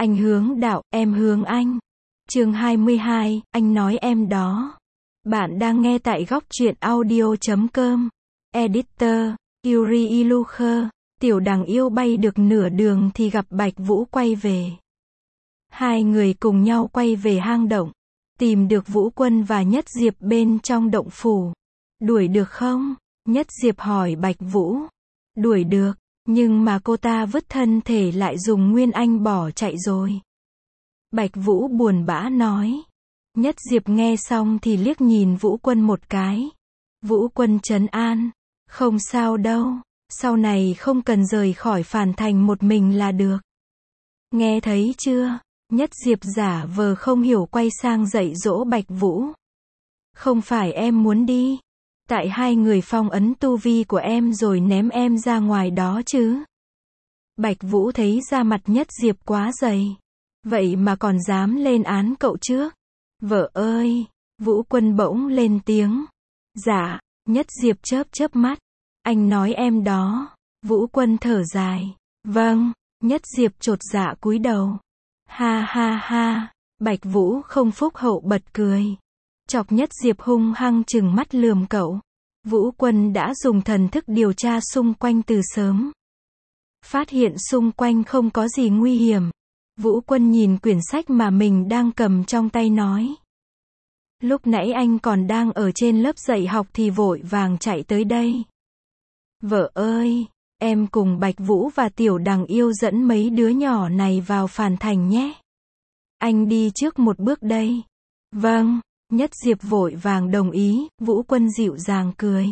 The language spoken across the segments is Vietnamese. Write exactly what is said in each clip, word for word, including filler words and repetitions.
Anh hướng đạo, em hướng anh. Chương hai mươi hai, anh nói em đó. Bạn đang nghe tại góc truyện audio chấm com. Editor, Yuri Ilucher. Tiểu đằng yêu bay được nửa đường thì gặp Bạch Vũ quay về. Hai người cùng nhau quay về hang động. Tìm được Vũ Quân và Nhất Diệp bên trong động phủ. Đuổi được không? Nhất Diệp hỏi Bạch Vũ. Đuổi được, nhưng mà cô ta vứt thân thể lại dùng Nguyên Anh bỏ chạy rồi. Bạch Vũ buồn bã nói. Nhất Diệp nghe xong thì liếc nhìn Vũ Quân một cái. Vũ Quân trấn an. Không sao đâu, sau này không cần rời khỏi Phản Thành một mình là được. Nghe thấy chưa? Nhất Diệp giả vờ không hiểu quay sang dạy dỗ Bạch Vũ. Không phải em muốn đi. Tại hai người phong ấn tu vi của em rồi ném em ra ngoài đó chứ. Bạch Vũ thấy da mặt Nhất Diệp quá dày. Vậy mà còn dám lên án cậu trước. Vợ ơi! Vũ Quân bỗng lên tiếng. Dạ, Nhất Diệp chớp chớp mắt. Anh nói em đó. Vũ Quân thở dài. Vâng, Nhất Diệp chột dạ cúi đầu. Ha ha ha, Bạch Vũ không phúc hậu bật cười. Chọc Nhất Diệp hung hăng chừng mắt lườm cậu. Vũ Quân đã dùng thần thức điều tra xung quanh từ sớm. Phát hiện xung quanh không có gì nguy hiểm. Vũ Quân nhìn quyển sách mà mình đang cầm trong tay nói. Lúc nãy anh còn đang ở trên lớp dạy học thì vội vàng chạy tới đây. Vợ ơi, em cùng Bạch Vũ và Tiểu Đằng yêu dẫn mấy đứa nhỏ này vào Phản Thành nhé. Anh đi trước một bước đây. Vâng, Nhất Diệp vội vàng đồng ý, Vũ Quân dịu dàng cười.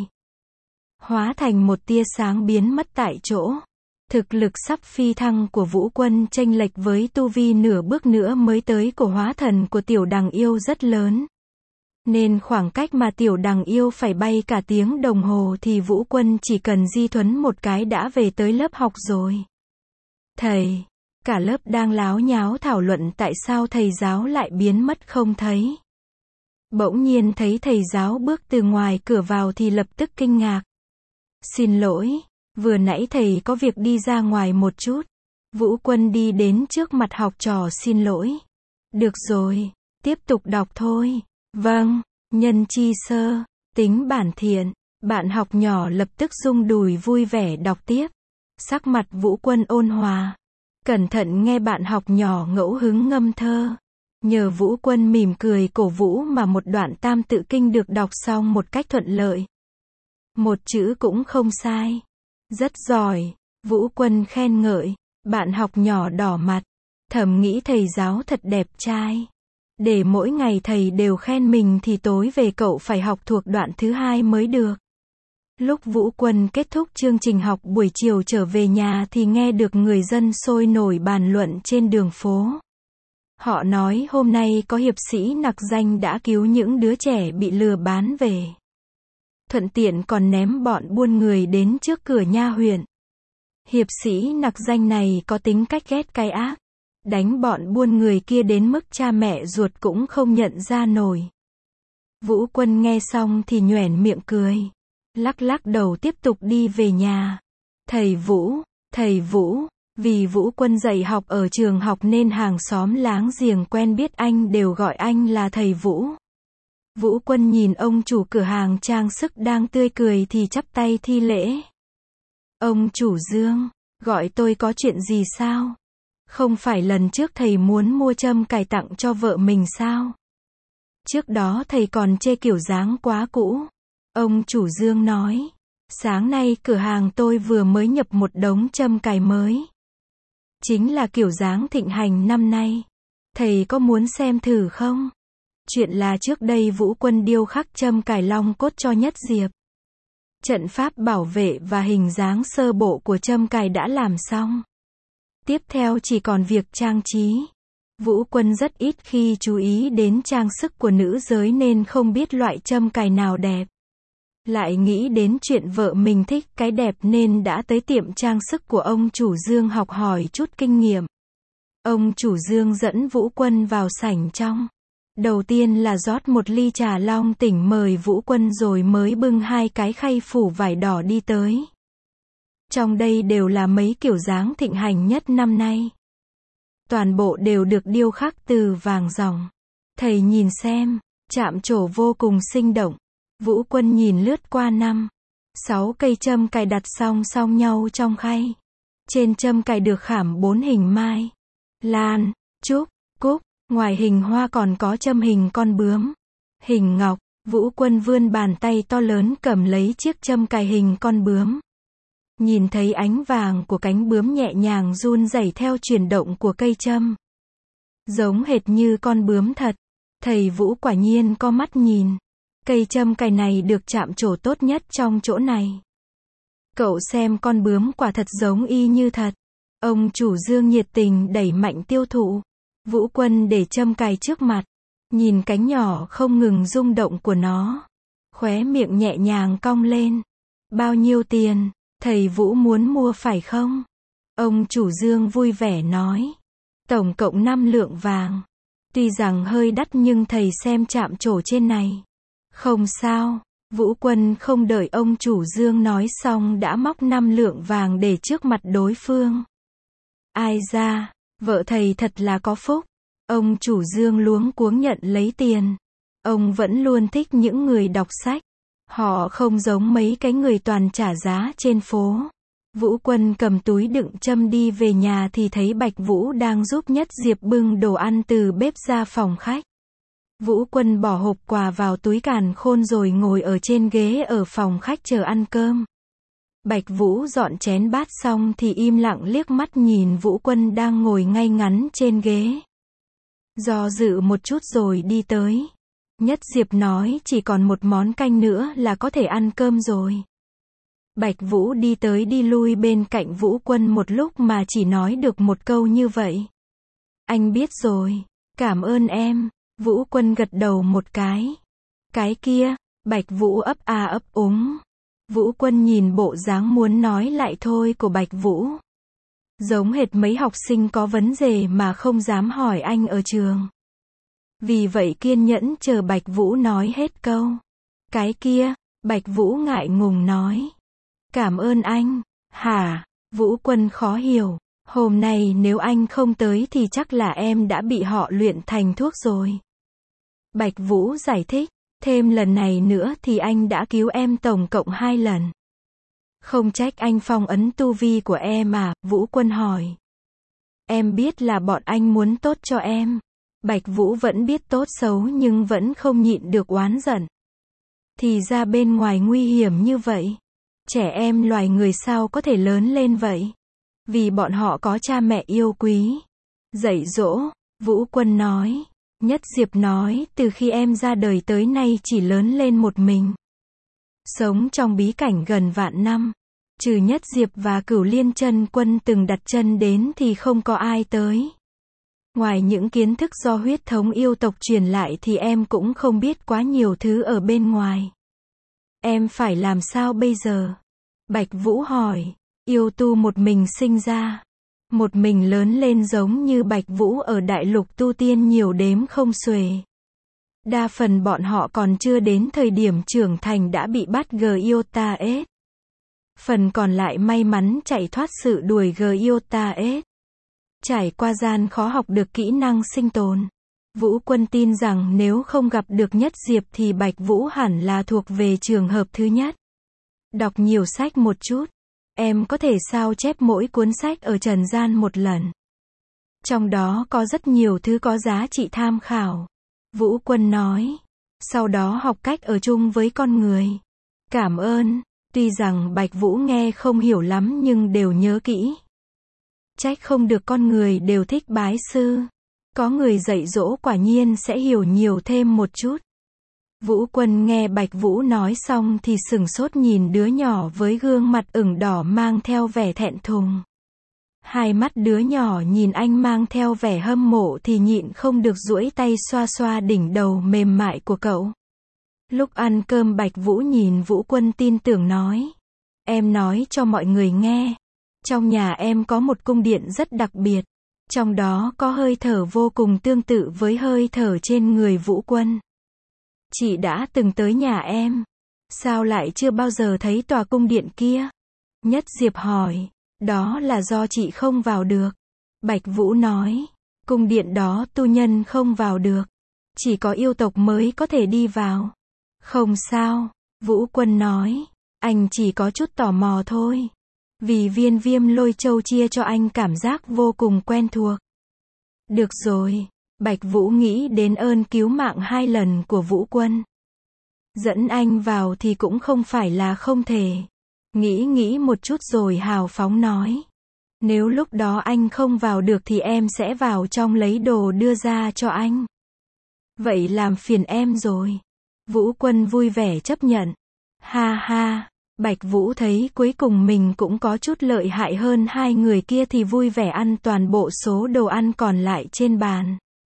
Hóa thành một tia sáng biến mất tại chỗ. Thực lực sắp phi thăng của Vũ Quân chênh lệch với tu vi nửa bước nữa mới tới của hóa thần của Tiểu Đằng yêu rất lớn. Nên khoảng cách mà Tiểu Đằng yêu phải bay cả tiếng đồng hồ thì Vũ Quân chỉ cần di thuấn một cái đã về tới lớp học rồi. Thầy! Cả lớp đang láo nháo thảo luận tại sao thầy giáo lại biến mất không thấy. Bỗng nhiên thấy thầy giáo bước từ ngoài cửa vào thì lập tức kinh ngạc. Xin lỗi, vừa nãy thầy có việc đi ra ngoài một chút. Vũ Quân đi đến trước mặt học trò xin lỗi. Được rồi, tiếp tục đọc thôi. Vâng, nhân chi sơ, tính bản thiện. Bạn học nhỏ lập tức rung đùi vui vẻ đọc tiếp. Sắc mặt Vũ Quân ôn hòa. Cẩn thận nghe bạn học nhỏ ngẫu hứng ngâm thơ. Nhờ Vũ Quân mỉm cười cổ vũ mà một đoạn tam tự kinh được đọc xong một cách thuận lợi. Một chữ cũng không sai. Rất giỏi, Vũ Quân khen ngợi. Bạn học nhỏ đỏ mặt. Thầm nghĩ thầy giáo thật đẹp trai. Để mỗi ngày thầy đều khen mình thì tối về cậu phải học thuộc đoạn thứ hai mới được. Lúc Vũ Quân kết thúc chương trình học buổi chiều trở về nhà thì nghe được người dân sôi nổi bàn luận trên đường phố. Họ nói hôm nay có hiệp sĩ nặc danh đã cứu những đứa trẻ bị lừa bán về. Thuận tiện còn ném bọn buôn người đến trước cửa nha huyện. Hiệp sĩ nặc danh này có tính cách ghét cái ác. Đánh bọn buôn người kia đến mức cha mẹ ruột cũng không nhận ra nổi. Vũ Quân nghe xong thì nhoẻn miệng cười. Lắc lắc đầu tiếp tục đi về nhà. Thầy Vũ, thầy Vũ, vì Vũ Quân dạy học ở trường học nên hàng xóm láng giềng quen biết anh đều gọi anh là thầy Vũ. Vũ Quân nhìn ông chủ cửa hàng trang sức đang tươi cười thì chắp tay thi lễ. Ông chủ Dương, gọi tôi có chuyện gì sao? Không phải lần trước thầy muốn mua châm cài tặng cho vợ mình sao? Trước đó thầy còn chê kiểu dáng quá cũ. Ông chủ Dương nói. Sáng nay cửa hàng tôi vừa mới nhập một đống châm cài mới. Chính là kiểu dáng thịnh hành năm nay. Thầy có muốn xem thử không? Chuyện là trước đây Vũ Quân điêu khắc châm cài long cốt cho Nhất Diệp. Trận pháp bảo vệ và hình dáng sơ bộ của châm cài đã làm xong. Tiếp theo chỉ còn việc trang trí. Vũ Quân rất ít khi chú ý đến trang sức của nữ giới nên không biết loại châm cài nào đẹp. Lại nghĩ đến chuyện vợ mình thích cái đẹp nên đã tới tiệm trang sức của ông chủ Dương học hỏi chút kinh nghiệm. Ông chủ Dương dẫn Vũ Quân vào sảnh trong. Đầu tiên là rót một ly trà long tỉnh mời Vũ Quân rồi mới bưng hai cái khay phủ vải đỏ đi tới. Trong đây đều là mấy kiểu dáng thịnh hành nhất năm nay. toàn bộ đều được điêu khắc từ vàng ròng. Thầy nhìn xem, chạm trổ vô cùng sinh động. Vũ Quân nhìn lướt qua năm, sáu cây châm cài đặt song song nhau trong khay. Trên châm cài được khảm bốn hình mai, lan, trúc, cúc, ngoài hình hoa còn có châm hình con bướm, hình ngọc. Vũ Quân vươn bàn tay to lớn cầm lấy chiếc châm cài hình con bướm. Nhìn thấy ánh vàng của cánh bướm nhẹ nhàng run rẩy theo chuyển động của cây châm. Giống hệt như con bướm thật. Thầy Vũ quả nhiên có mắt nhìn. Cây châm cài này được chạm trổ tốt nhất trong chỗ này. Cậu xem con bướm quả thật giống y như thật. Ông chủ Dương nhiệt tình đẩy mạnh tiêu thụ. Vũ Quân để châm cài trước mặt. Nhìn cánh nhỏ không ngừng rung động của nó. Khóe miệng nhẹ nhàng cong lên. Bao nhiêu tiền, thầy Vũ muốn mua phải không? Ông chủ Dương vui vẻ nói. Tổng cộng năm lượng vàng. Tuy rằng hơi đắt nhưng thầy xem chạm trổ trên này. Không sao, Vũ Quân không đợi ông chủ Dương nói xong đã móc năm lượng vàng để trước mặt đối phương. Ai ra, vợ thầy thật là có phúc. Ông chủ Dương luống cuống nhận lấy tiền. Ông vẫn luôn thích những người đọc sách. Họ không giống mấy cái người toàn trả giá trên phố. Vũ Quân cầm túi đựng châm đi về nhà thì thấy Bạch Vũ đang giúp Nhất Diệp bưng đồ ăn từ bếp ra phòng khách. Vũ Quân bỏ hộp quà vào túi càn khôn rồi ngồi ở trên ghế ở phòng khách chờ ăn cơm. Bạch Vũ dọn chén bát xong thì im lặng liếc mắt nhìn Vũ Quân đang ngồi ngay ngắn trên ghế. Do dự một chút rồi đi tới. Nhất Diệp nói chỉ còn một món canh nữa là có thể ăn cơm rồi. Bạch Vũ đi tới đi lui bên cạnh Vũ Quân một lúc mà chỉ nói được một câu như vậy. Anh biết rồi, cảm ơn em. Vũ Quân gật đầu một cái. Cái kia, Bạch Vũ ấp a ấp úng. Vũ Quân nhìn bộ dáng muốn nói lại thôi của Bạch Vũ. Giống hệt mấy học sinh có vấn đề mà không dám hỏi anh ở trường. Vì vậy kiên nhẫn chờ Bạch Vũ nói hết câu. Cái kia, Bạch Vũ ngại ngùng nói. Cảm ơn anh. Hả? Vũ Quân khó hiểu. Hôm nay nếu anh không tới thì chắc là em đã bị họ luyện thành thuốc rồi. Bạch Vũ giải thích. Thêm lần này nữa thì anh đã cứu em tổng cộng hai lần. Không trách anh phong ấn tu vi của em à? Vũ Quân hỏi. Em biết là bọn anh muốn tốt cho em. Bạch Vũ vẫn biết tốt xấu nhưng vẫn không nhịn được oán giận. Thì ra bên ngoài nguy hiểm như vậy. Trẻ em loài người sao có thể lớn lên vậy? Vì bọn họ có cha mẹ yêu quý. Dạy dỗ, Vũ Quân nói. Nhất Diệp nói từ khi em ra đời tới nay chỉ lớn lên một mình. Sống trong bí cảnh gần vạn năm. Trừ Nhất Diệp và Cửu Liên Chân Quân từng đặt chân đến thì không có ai tới. Ngoài những kiến thức do huyết thống yêu tộc truyền lại thì em cũng không biết quá nhiều thứ ở bên ngoài. Em phải làm sao bây giờ? Bạch Vũ hỏi. Yêu tu một mình sinh ra. Một mình lớn lên giống như Bạch Vũ ở đại lục tu tiên nhiều đếm không xuể. Đa phần bọn họ còn chưa đến thời điểm trưởng thành đã bị bắt Gyota-S. Phần còn lại may mắn chạy thoát sự đuổi Gyota-S. Trải qua gian khó học được kỹ năng sinh tồn. Vũ Quân tin rằng nếu không gặp được Nhất Diệp thì Bạch Vũ hẳn là thuộc về trường hợp thứ nhất. Đọc nhiều sách một chút. Em có thể sao chép mỗi cuốn sách ở trần gian một lần. Trong đó có rất nhiều thứ có giá trị tham khảo. Vũ Quân nói. Sau đó học cách ở chung với con người. Cảm ơn. Tuy rằng Bạch Vũ nghe không hiểu lắm nhưng đều nhớ kỹ. Trách không được con người đều thích bái sư. Có người dạy dỗ quả nhiên sẽ hiểu nhiều thêm một chút. Vũ Quân nghe Bạch Vũ nói xong thì sửng sốt nhìn đứa nhỏ với gương mặt ửng đỏ mang theo vẻ thẹn thùng. Hai mắt đứa nhỏ nhìn anh mang theo vẻ hâm mộ thì nhịn không được duỗi tay xoa xoa đỉnh đầu mềm mại của cậu. Lúc ăn cơm Bạch Vũ nhìn Vũ Quân tin tưởng nói. Em nói cho mọi người nghe. Trong nhà em có một cung điện rất đặc biệt. Trong đó có hơi thở vô cùng tương tự với hơi thở trên người Vũ Quân. Chị đã từng tới nhà em. Sao lại chưa bao giờ thấy tòa cung điện kia? Nhất Diệp hỏi. Đó là do chị không vào được. Bạch Vũ nói. Cung điện đó tu nhân không vào được. Chỉ có yêu tộc mới có thể đi vào. Không sao, Vũ Quân nói. Anh chỉ có chút tò mò thôi. Vì viên Viêm Lôi Châu chia cho anh cảm giác vô cùng quen thuộc. Được rồi, Bạch Vũ nghĩ đến ơn cứu mạng hai lần của Vũ Quân. Dẫn anh vào thì cũng không phải là không thể. Nghĩ nghĩ một chút rồi hào phóng nói. Nếu lúc đó anh không vào được thì em sẽ vào trong lấy đồ đưa ra cho anh. Vậy làm phiền em rồi. Vũ Quân vui vẻ chấp nhận. Ha ha, Bạch Vũ thấy cuối cùng mình cũng có chút lợi hại hơn hai người kia thì vui vẻ ăn toàn bộ số đồ ăn còn lại trên bàn.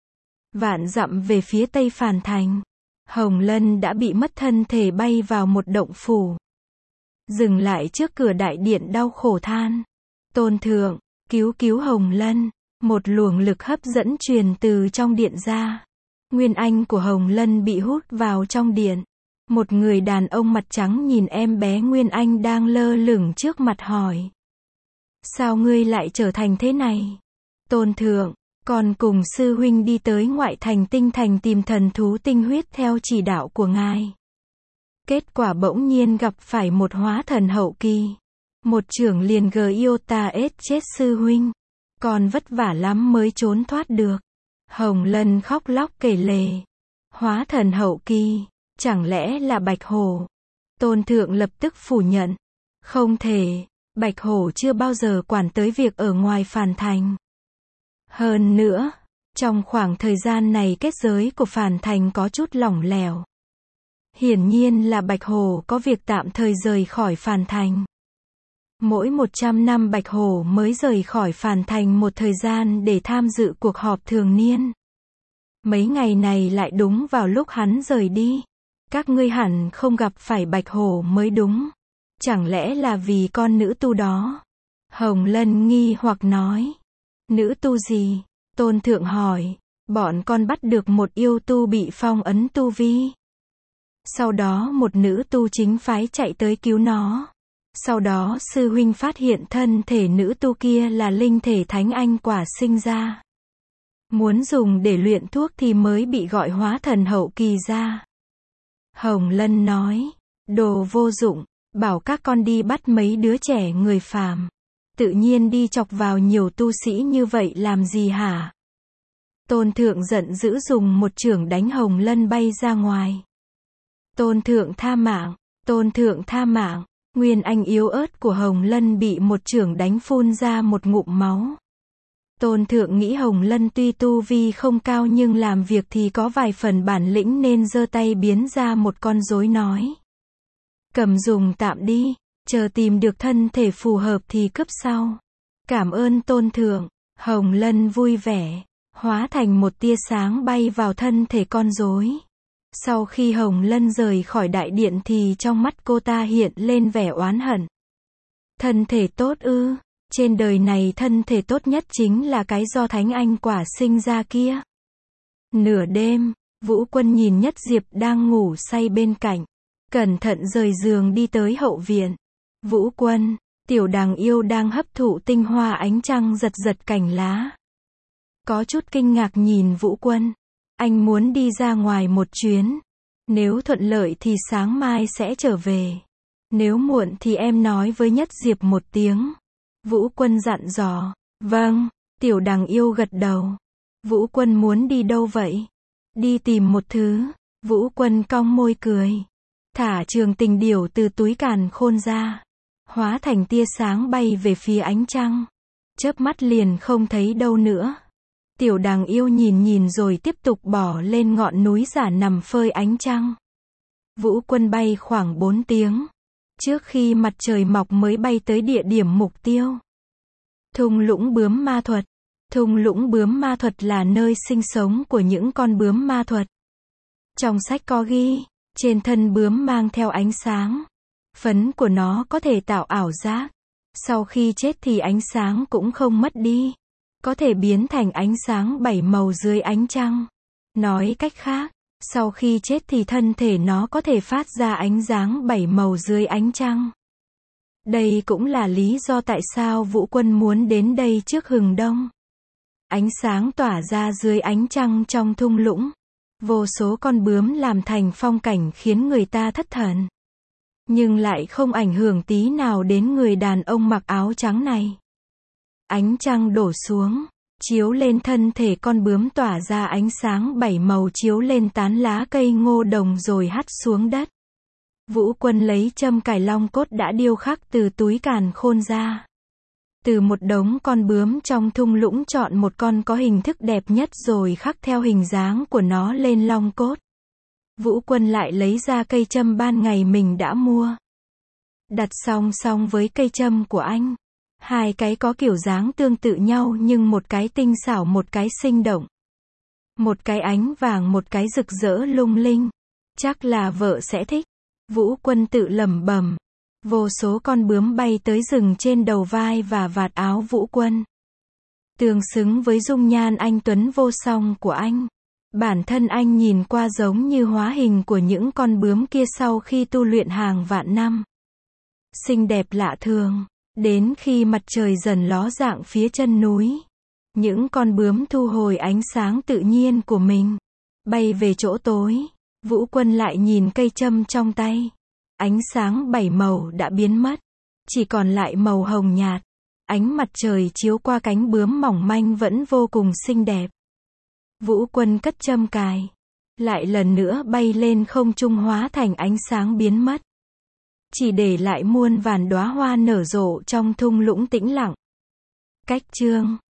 Vạn dặm về phía tây Phàn Thành. Hồng Lân đã bị mất thân thể bay vào một động phủ. Dừng lại trước cửa đại điện đau khổ than. Tôn thượng, cứu cứu Hồng Lân. Một luồng lực hấp dẫn truyền từ trong điện ra. Nguyên anh của Hồng Lân bị hút vào trong điện. Một người đàn ông mặt trắng nhìn em bé Nguyên Anh đang lơ lửng trước mặt hỏi. Sao ngươi lại trở thành thế này? Tôn thượng, con cùng sư huynh đi tới ngoại thành Tinh Thành tìm thần thú tinh huyết theo chỉ đạo của ngài. Kết quả bỗng nhiên gặp phải một hóa thần hậu kỳ. Một trưởng liền Giota ết chết sư huynh. Con vất vả lắm mới trốn thoát được. Hồng Lân khóc lóc kể lể. Hóa thần hậu kỳ, chẳng lẽ là Bạch Hổ? Tôn thượng lập tức phủ nhận. Không thể, Bạch Hổ chưa bao giờ quản tới việc ở ngoài Phàn Thành. Hơn nữa, trong khoảng thời gian này kết giới của Phàn Thành có chút lỏng lẻo. Hiển nhiên là Bạch Hổ có việc tạm thời rời khỏi Phàn Thành. Mỗi một trăm năm Bạch Hổ mới rời khỏi Phàn Thành một thời gian để tham dự cuộc họp thường niên. Mấy ngày này lại đúng vào lúc hắn rời đi. Các ngươi hẳn không gặp phải Bạch Hổ mới đúng. Chẳng lẽ là vì con nữ tu đó? Hồng Lân nghi hoặc nói. Nữ tu gì? Tôn thượng hỏi. Bọn con bắt được một yêu tu bị phong ấn tu vi. Sau đó một nữ tu chính phái chạy tới cứu nó. Sau đó sư huynh phát hiện thân thể nữ tu kia là linh thể thánh anh quả sinh ra. Muốn dùng để luyện thuốc thì mới bị gọi hóa thần hậu kỳ ra. Hồng Lân nói, đồ vô dụng, bảo các con đi bắt mấy đứa trẻ người phàm. Tự nhiên đi chọc vào nhiều tu sĩ như vậy làm gì hả? Tôn thượng giận dữ dùng một chưởng đánh Hồng Lân bay ra ngoài. Tôn thượng tha mạng, tôn thượng tha mạng. Nguyên anh yếu ớt của Hồng Lân bị một chưởng đánh phun ra một ngụm máu. Tôn thượng nghĩ Hồng Lân tuy tu vi không cao nhưng làm việc thì có vài phần bản lĩnh nên giơ tay biến ra một con rối nói. Cầm dùng tạm đi, chờ tìm được thân thể phù hợp thì cướp sau. Cảm ơn tôn thượng. Hồng Lân vui vẻ, hóa thành một tia sáng bay vào thân thể con rối. Sau khi Hồng Lân rời khỏi đại điện thì trong mắt cô ta hiện lên vẻ oán hận. Thân thể tốt ư? Trên đời này thân thể tốt nhất chính là cái do Thánh Anh quả sinh ra kia. Nửa đêm, Vũ Quân nhìn Nhất Diệp đang ngủ say bên cạnh. Cẩn thận rời giường đi tới hậu viện. Vũ Quân, tiểu đằng yêu đang hấp thụ tinh hoa ánh trăng giật giật cành lá. Có chút kinh ngạc nhìn Vũ Quân. Anh muốn đi ra ngoài một chuyến. Nếu thuận lợi thì sáng mai sẽ trở về. Nếu muộn thì em nói với Nhất Diệp một tiếng. Vũ Quân dặn dò. Vâng, tiểu đằng yêu gật đầu. Vũ Quân muốn đi đâu vậy? Đi tìm một thứ. Vũ Quân cong môi cười. Thả Trường Tình Điểu từ túi càn khôn ra. Hóa thành tia sáng bay về phía ánh trăng. Chớp mắt liền không thấy đâu nữa. Tiểu đằng yêu nhìn nhìn rồi tiếp tục bỏ lên ngọn núi giả nằm phơi ánh trăng. Vũ Quân bay khoảng bốn tiếng. Trước khi mặt trời mọc mới bay tới địa điểm mục tiêu. Thung lũng bướm ma thuật. Thung lũng bướm ma thuật là nơi sinh sống của những con bướm ma thuật. Trong sách có ghi, trên thân bướm mang theo ánh sáng. Phấn của nó có thể tạo ảo giác. Sau khi chết thì ánh sáng cũng không mất đi. Có thể biến thành ánh sáng bảy màu dưới ánh trăng. Nói cách khác, sau khi chết thì thân thể nó có thể phát ra ánh sáng bảy màu dưới ánh trăng. Đây cũng là lý do tại sao Vũ Quân muốn đến đây trước hừng đông. Ánh sáng tỏa ra dưới ánh trăng trong thung lũng. Vô số con bướm làm thành phong cảnh khiến người ta thất thần. Nhưng lại không ảnh hưởng tí nào đến người đàn ông mặc áo trắng này. Ánh trăng đổ xuống, chiếu lên thân thể con bướm tỏa ra ánh sáng bảy màu chiếu lên tán lá cây ngô đồng rồi hắt xuống đất. Vũ Quân lấy châm cài long cốt đã điêu khắc từ túi càn khôn ra. Từ một đống con bướm trong thung lũng chọn một con có hình thức đẹp nhất rồi khắc theo hình dáng của nó lên long cốt. Vũ Quân lại lấy ra cây châm ban ngày mình đã mua. Đặt song song với cây châm của anh. Hai cái có kiểu dáng tương tự nhau nhưng một cái tinh xảo một cái sinh động. Một cái ánh vàng một cái rực rỡ lung linh. Chắc là vợ sẽ thích. Vũ Quân tự lẩm bẩm. Vô số con bướm bay tới rừng trên đầu vai và vạt áo Vũ Quân. Tương xứng với dung nhan anh tuấn vô song của anh. Bản thân anh nhìn qua giống như hóa hình của những con bướm kia sau khi tu luyện hàng vạn năm. Xinh đẹp lạ thường. Đến khi mặt trời dần ló dạng phía chân núi, những con bướm thu hồi ánh sáng tự nhiên của mình, bay về chỗ tối. Vũ Quân lại nhìn cây châm trong tay. Ánh sáng bảy màu đã biến mất, chỉ còn lại màu hồng nhạt. Ánh mặt trời chiếu qua cánh bướm mỏng manh vẫn vô cùng xinh đẹp. Vũ Quân cất châm cài, lại lần nữa bay lên không trung hóa thành ánh sáng biến mất. Chỉ để lại muôn vàn đóa hoa nở rộ trong thung lũng tĩnh lặng. Cách chương